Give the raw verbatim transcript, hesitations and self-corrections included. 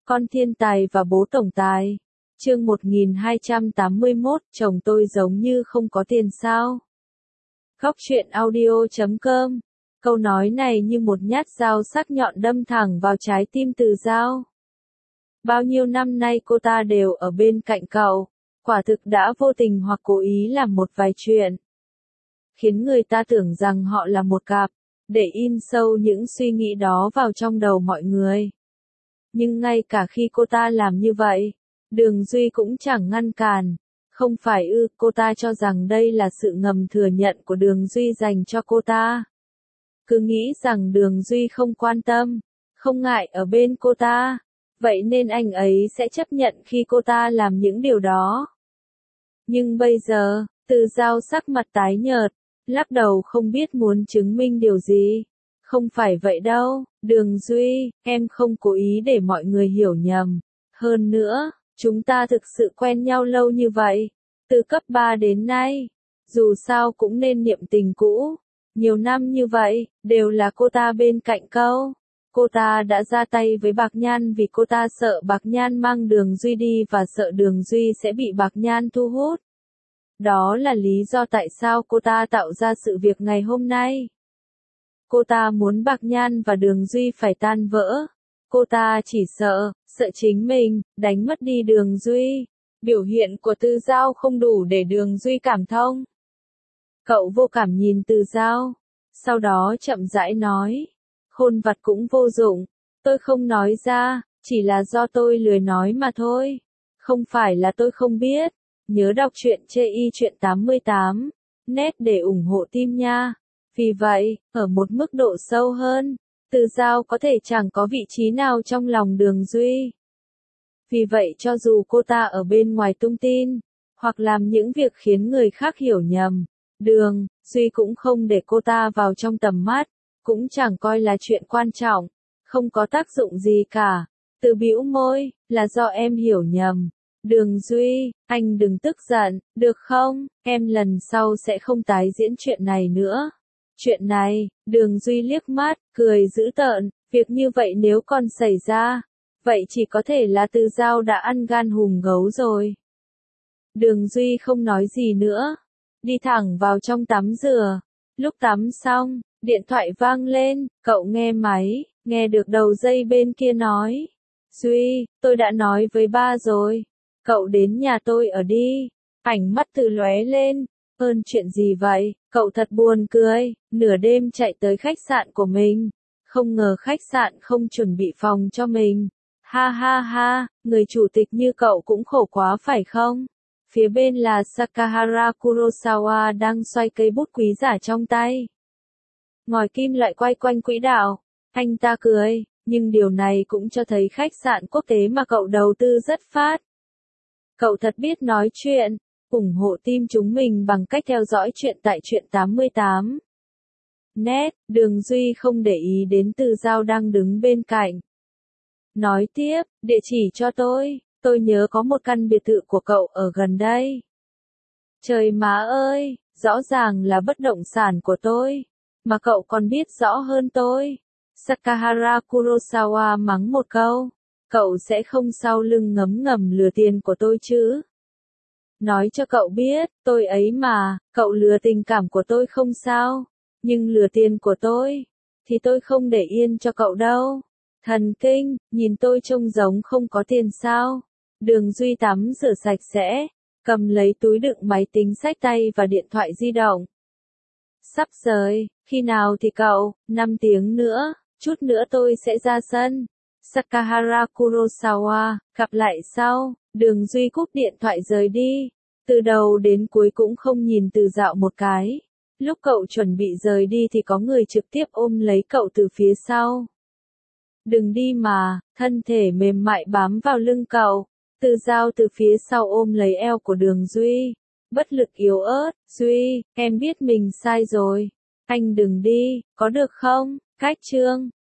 Con thiên tài và bố tổng tài. Chương một nghìn hai trăm tám mươi mốt, chồng tôi giống như không có tiền sao? Góc truyện audio chấm com. Câu nói này như một nhát dao sắc nhọn đâm thẳng vào trái tim Từ Dao. Bao nhiêu năm nay cô ta đều ở bên cạnh cậu, quả thực đã vô tình hoặc cố ý làm một vài chuyện, khiến người ta tưởng rằng họ là một cặp, để in sâu những suy nghĩ đó vào trong đầu mọi người. Nhưng ngay cả khi cô ta làm như vậy, Đường Duy cũng chẳng ngăn cản. Không phải ư, cô ta cho rằng đây là sự ngầm thừa nhận của Đường Duy dành cho cô ta. Cứ nghĩ rằng Đường Duy không quan tâm, không ngại ở bên cô ta, vậy nên anh ấy sẽ chấp nhận khi cô ta làm những điều đó. Nhưng bây giờ, Từ Dao sắc mặt tái nhợt, lắc đầu không biết muốn chứng minh điều gì. Không phải vậy đâu, Đường Duy, em không cố ý để mọi người hiểu nhầm. Hơn nữa, chúng ta thực sự quen nhau lâu như vậy, từ cấp ba đến nay, dù sao cũng nên niệm tình cũ. Nhiều năm như vậy, đều là cô ta bên cạnh cậu. Cô ta đã ra tay với Bạc Nhan vì cô ta sợ Bạc Nhan mang Đường Duy đi và sợ Đường Duy sẽ bị Bạc Nhan thu hút. Đó là lý do tại sao cô ta tạo ra sự việc ngày hôm nay. Cô ta muốn Bạc Nhan và Đường Duy phải tan vỡ. Cô ta chỉ sợ, sợ chính mình, đánh mất đi Đường Duy. Biểu hiện của Từ Dao không đủ để Đường Duy cảm thông. Cậu vô cảm nhìn Từ Dao, sau đó chậm rãi nói. Khôn vặt cũng vô dụng, tôi không nói ra, chỉ là do tôi lười nói mà thôi. Không phải là tôi không biết. Nhớ đọc truyện chê y truyện tám mươi tám, net để ủng hộ team nha. Vì vậy, ở một mức độ sâu hơn, Từ Dao có thể chẳng có vị trí nào trong lòng Đường Duy. Vì vậy cho dù cô ta ở bên ngoài tung tin, hoặc làm những việc khiến người khác hiểu nhầm, Đường Duy cũng không để cô ta vào trong tầm mắt, cũng chẳng coi là chuyện quan trọng, không có tác dụng gì cả. Từ bĩu môi, là do em hiểu nhầm. Đường Duy, anh đừng tức giận, được không? Em lần sau sẽ không tái diễn chuyện này nữa. Chuyện này, Đường Duy liếc mắt, cười dữ tợn, việc như vậy nếu còn xảy ra, vậy chỉ có thể là Từ Dao đã ăn gan hùm gấu rồi. Đường Duy không nói gì nữa, đi thẳng vào trong tắm rửa. Lúc tắm xong, điện thoại vang lên, cậu nghe máy, nghe được đầu dây bên kia nói. Duy, tôi đã nói với ba rồi, cậu đến nhà tôi ở đi. Ánh mắt Từ lóe lên, ơn chuyện gì vậy, cậu thật buồn cười, nửa đêm chạy tới khách sạn của mình, không ngờ khách sạn không chuẩn bị phòng cho mình. Ha ha ha, người chủ tịch như cậu cũng khổ quá phải không? Phía bên là Sakahara Kurosawa đang xoay cây bút quý giả trong tay. Ngòi kim lại quay quanh quỹ đạo, anh ta cười, nhưng điều này cũng cho thấy khách sạn quốc tế mà cậu đầu tư rất phát. Cậu thật biết nói chuyện, ủng hộ team chúng mình bằng cách theo dõi chuyện tại truyện tám mươi tám. Net, Đường Duy không để ý đến Từ Dao đang đứng bên cạnh. Nói tiếp, địa chỉ cho tôi, tôi nhớ có một căn biệt thự của cậu ở gần đây. Trời má ơi, rõ ràng là bất động sản của tôi, mà cậu còn biết rõ hơn tôi. Sakahara Kurosawa mắng một câu, cậu sẽ không sau lưng ngấm ngầm lừa tiền của tôi chứ. Nói cho cậu biết, tôi ấy mà, cậu lừa tình cảm của tôi không sao, nhưng lừa tiền của tôi, thì tôi không để yên cho cậu đâu. Thần kinh, nhìn tôi trông giống không có tiền sao? Đường Duy tắm rửa sạch sẽ, cầm lấy túi đựng máy tính xách tay và điện thoại di động. Sắp rời, khi nào thì cậu? năm tiếng nữa, chút nữa tôi sẽ ra sân. Sakahara Kurosawa, gặp lại sau. Đường Duy cúp điện thoại rời đi, từ đầu đến cuối cũng không nhìn Từ Dao một cái. Lúc cậu chuẩn bị rời đi thì có người trực tiếp ôm lấy cậu từ phía sau. Đừng đi mà, thân thể mềm mại bám vào lưng cậu. Từ Dao từ phía sau ôm lấy eo của Đường Duy, bất lực yếu ớt. Duy, em biết mình sai rồi, anh đừng đi, có được không? Cách chương